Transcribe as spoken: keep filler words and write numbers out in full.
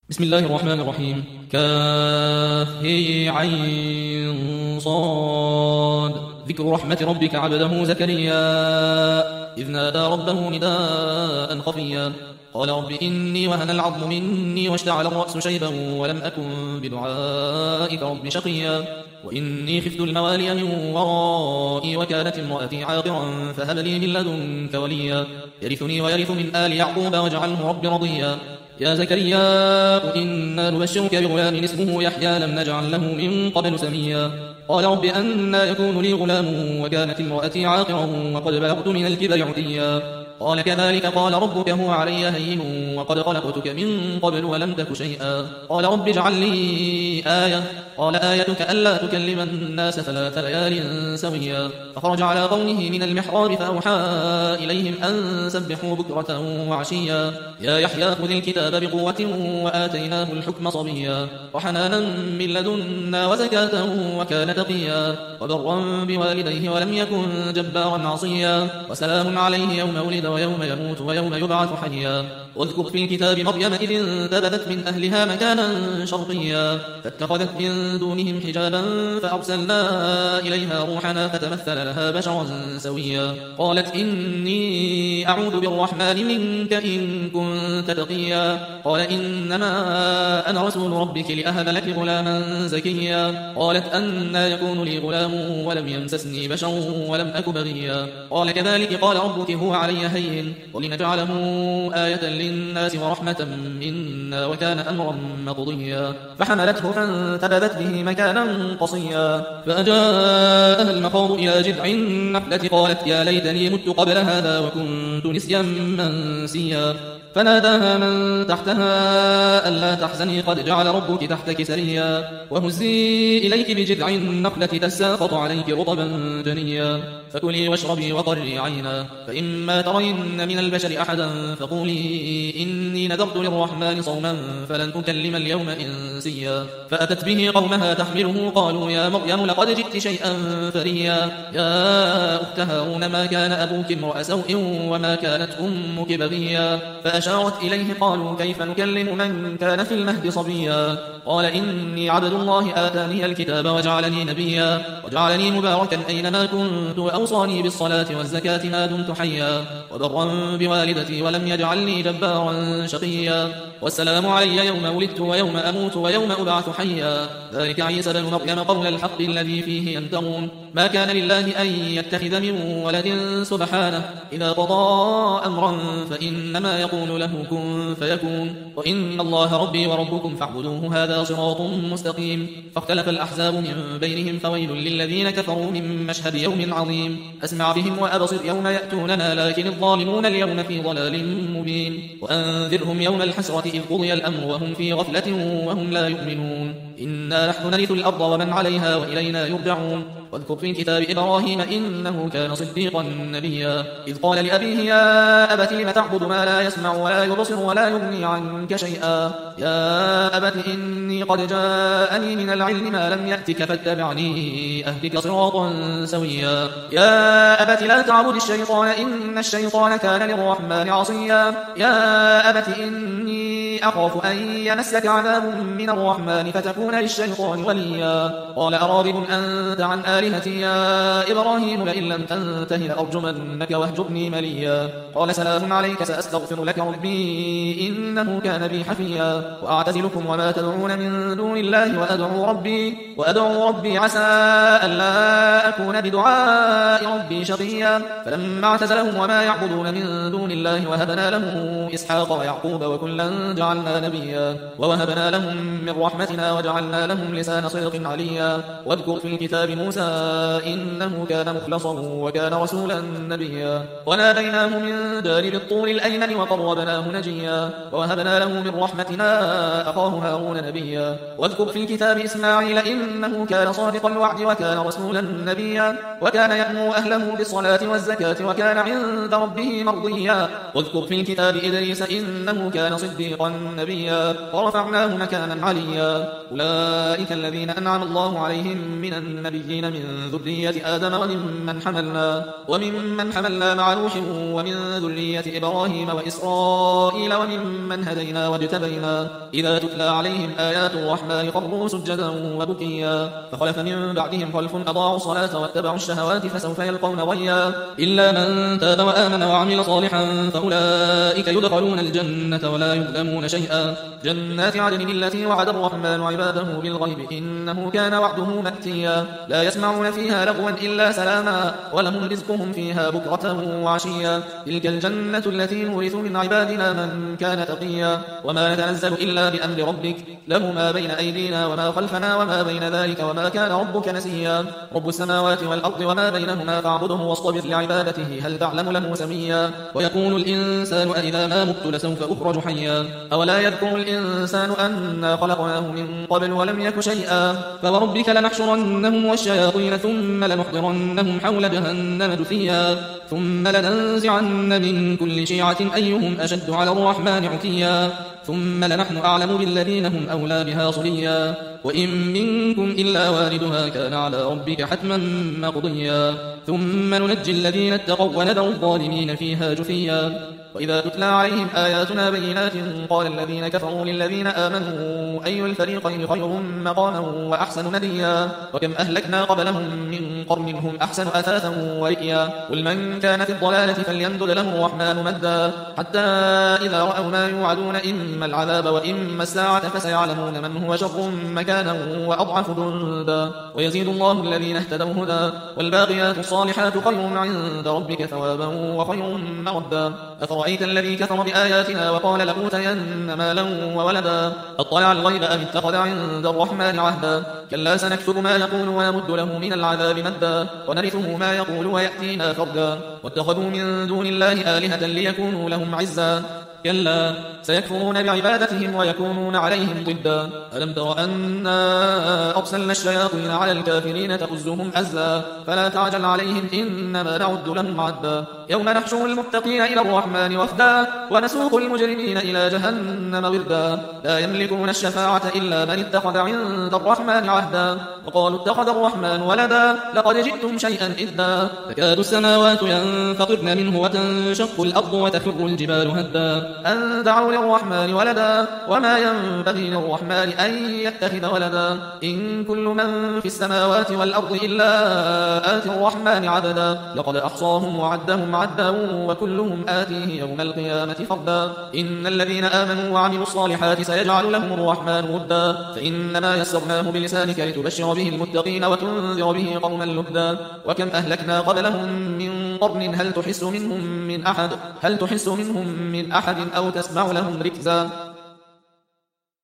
بسم الله الرحمن الرحيم. كافه عين صاد. ذكر رحمة ربك عبده زكريا إذ نادى ربه نداء خفيا قال رب إني وهن العظم مني واشتعل الرأس شيبا ولم أكن بدعائك رب شقيا وإني خفت الموالي من ورائي وكانت امرأتي عاقرا فهب لي من لدنك وليا يرثني ويرث من آل يعقوب واجعله رب رضيا يا زكريا إنا نبشرك بغلام اسمه يحيى لم نجعل له من قبل سميا قال رب أنى يكون لي غلام وكانت امرأتي عاقرا وقد بلغت من الكبر عتيا قال كذلك قال ربك هو علي هين وقد خلقتك من قبل ولم تك شيئا قال رب اجعل لي آية قال آيتك ألا تكلم الناس ثلاث ليال سويا فخرج على قومه من المحراب فأوحى إليهم أن سبحوا بكرة وعشيا يا يحيى خذ الكتاب بقوة وآتيناه الحكم صبيا وحنانا من لدنا وزكاة وكان تقيا وبرا بوالديه ولم يكن جبارا عصيا وسلام عليه يوم ولد ويوم يموت ويوم يبعث حيا واذكر في الكتاب مريم إذ انتبذت من أهلها مكانا شرقيا فاتخذت من دونهم حجابا فأرسلنا إليها روحنا فتمثل لها بشرا سويا قالت إني أعوذ بالرحمن منك إن كنت تقيا قال إنما أنا رسول ربك لأهب لك غلاما زكيا قالت أنى يكون لي غلام ولم يمسسني بشر ولم أك بغيا قال كذلك قال ربك هو علي هين ولنجعله آية للناس ورحمة منا وكان أمرا مقضيا فحملته فانتبذت به مكانا قصيا فأجاءها المخاض إلى جذع النخلة قالت يا ليتني مت قبل هذا وكنت نسيا منسيا فناداها من تحتها ألا تحزني قد جعل ربك تحتك سريا وهزي إليك بجذع النخلة تساقط عليك رطبا جنيا فكلي واشربي وقري عينا فإما ترين من البشر أحدا فقولي إني نذرت للرحمن صوما فلن أكلم اليوم إنسيا فأتت به قومها تحمله قالوا يا مريم لقد جئت شيئا فريا يا أخت هارون ما كان أبوك امرأ سوء وما كانت أمك بغيا فأشارت إليه قالوا كيف نكلم من كان في المهد صبيا قال إني عبد الله آتاني الكتاب وجعلني نبيا وجعلني مباركا أينما كنت وأوصاني بالصلاة والزكاة ما دمت حيا وبرا بوالدتي ولم يجعلني جبارا شقيا والسلام علي يوم ولدت ويوم أموت ويوم أبعث حيا ذلك عيسى بن مريم قول الحق الذي فيه يمترون ما كان لله أن يتخذ من ولد سبحانه إذا قضى أمرا فإنما يقول له كن فيكون وإن الله ربي وربكم فاعبدوه هذا صراط مستقيم فاختلف الأحزاب من بينهم فويل للذين كفروا من مشهد يوم عظيم أسمع بهم وأبصر يوم يأتوننا لكن الظالمون اليوم في ضلال مبين وأنذرهم يوم الحسرة إذ قضي الأمر وهم في غفلة وهم لا يؤمنون إنا نحن نرث الأرض ومن عليها وإلينا يرجعون واذكر في الكتاب إبراهيم إنه كان صديقا نبيا إذ قال لأبيه يا أبت لم تعبد ما لا يسمع ولا يبصر ولا يغني عنك شيئا يا أبت إني قد جاءني من العلم ما لم يأتك فاتبعني أهدك صراطا سويا يا أبت لا تعبد الشيطان إن الشيطان كان للرحمن عصيا يا أبت إني أخاف أن يمسك عذاب من الرحمن فتكون للشيطان وليا قال أراغب أنت عن آلهتي يا إبراهيم لئن لم تنته لأرجمنك واهجرني مليا قال سلام عليك سأستغفر لك ربي إنه كان بي حفيا وأعتزلكم وما تدعون من دون الله وأدعو ربي وأدعو ربي عسى ألا أكون بدعاء ربي شقيا فلما اعتزلهم وما يعبدون من دون الله وهبنا له إسحاق ويعقوب وكلا جعلنا نبيا ووهبنا لهم من رحمتنا وجعلنا لهم لسان صدق عليا واذكر في الكتاب موسى إنه كان مخلصا وكان رسولا نبيا وناديناه من جانب الطور الأيمن وقربناه نجيا ووهبنا له من رحمتنا أخاه هارون نبيا واذكر في الكتاب إسماعيل إنه كان صادق الوعد وكان رسولا نبيا وكان يأمر أهله بالصلاة والزكاة وكان عند ربه مرضيا واذكر في الكتاب إدريس إنه كان صديقا نبيا ورفعناه مكانا عليا. أولئك الذين أنعم الله عليهم من النبيين من ذرية آدم وممن حملنا وممن حملنا مع نوح ومن ذرية إبراهيم وإسرائيل وممن هدينا واجتبينا إذا تتلى عليهم آيات الرحمن خروا سجدا وبكيا. فخلف من بعدهم خلف أضاعوا الصلاة واتبعوا الشهوات فسوف يلقون غيا إلا من تاب وآمن وعمل صالحا فأولئك يدخلون الجنة ولا يظلمون شيئا. جنات عدن التي وعد الرحمن عباده بالغيب إنه كان وعده مأتيا. لا يسمعون فيها لغوا إلا سلاما ولهم رزقهم فيها بكرة وعشيا. تلك الجنة التي نورث من عبادنا من كان تقيا. وما نتنزل إلا بأمر ربك له ما بين أيدينا وما خلفنا وما بين ذلك وما كان ربك نسيا. رب السماوات والأرض وما بينهما فاعبده واصطبر لعبادته هل تعلم له سميا. ويقول الإنسان أإذا ما مت لسوف أخرج حيا. أولا يذكر الإنسان أنا خلقناه من قبل ولم يك شيئا. فوربك لنحشرنهم والشياطين ثم لنحضرنهم حول جهنم جثيا. ثم لننزعن من كل شيعة أيهم أشد على الرحمن عتيا. ثم لنحن أعلم بالذين هم أولى بها صليا. وإن منكم إلا واردها كان على ربك حتما مقضيا. ثم ننجي الذين اتقوا ونذر الظالمين فيها جثيا. وإذا تتلى عليهم آياتنا بينات قال الذين كفروا للذين آمنوا أي الفريقين خير مقاما وأحسن نديا. وكم أهلكنا قبلهم من قرن هم أحسن أثاثا ورئيا. قل من كان في الضلالة فليمدد له الرحمن مدا حتى إذا رأوا ما يوعدون إما العذاب وإما الساعة فسيعلمون من هو شر مكانا وأضعف جندا. ويزيد الله الذين اهتدوا هدى والباقيات الصالحات خير عند ربك ثوابا وخير مردا. أفرأيت الذي كفر بآياتنا وقال لأوتين مالا وولدا أطلع الغيب أم اتخذ عند الرحمن عهدا. كلا سنكتب ما يقول ونمد له من العذاب مدا ونرثه ما يقول ويأتينا فردا. واتخذوا من دون الله آلهة ليكونوا لهم عزا. كلا سيكفرون بعبادتهم ويكونون عليهم ضدا. ألم تر أنا أرسلنا الشياطين على الكافرين تؤزهم أزا فلا تعجل عليهم إنما نعد لهم عدا. يوم نحشر المتقين إلى الرحمن وفدا ونسوق المجرمين إلى جهنم وردا. لا يملكون الشفاعة إلا من اتخذ عند الرحمن عهدا. وقالوا اتخذ الرحمن ولدا لقد جئتم شيئا إدا. تكاد السماوات ينفطرن منه وتنشق الأرض وتخر الجبال هدا أن دعوا للرحمن ولدا وما ينبغي للرحمن أن يتخذ ولدا. إن كل من في السماوات والأرض إلا آتي الرحمن عبدا. لقد أحصاهم وعدهم عدا وكلهم آتيه يوم القيامة فردا. إن الذين آمنوا وعملوا الصالحات سيجعل لهم الرحمن ودا فإنما يسرناه بلسانك لتبشر به المتقين وتنذر به قوما لدا. وكم أهلكنا قبلهم من قرن هل تحس منهم من أحد هل تحس منهم من أحد أو تسمع لهم ركزا.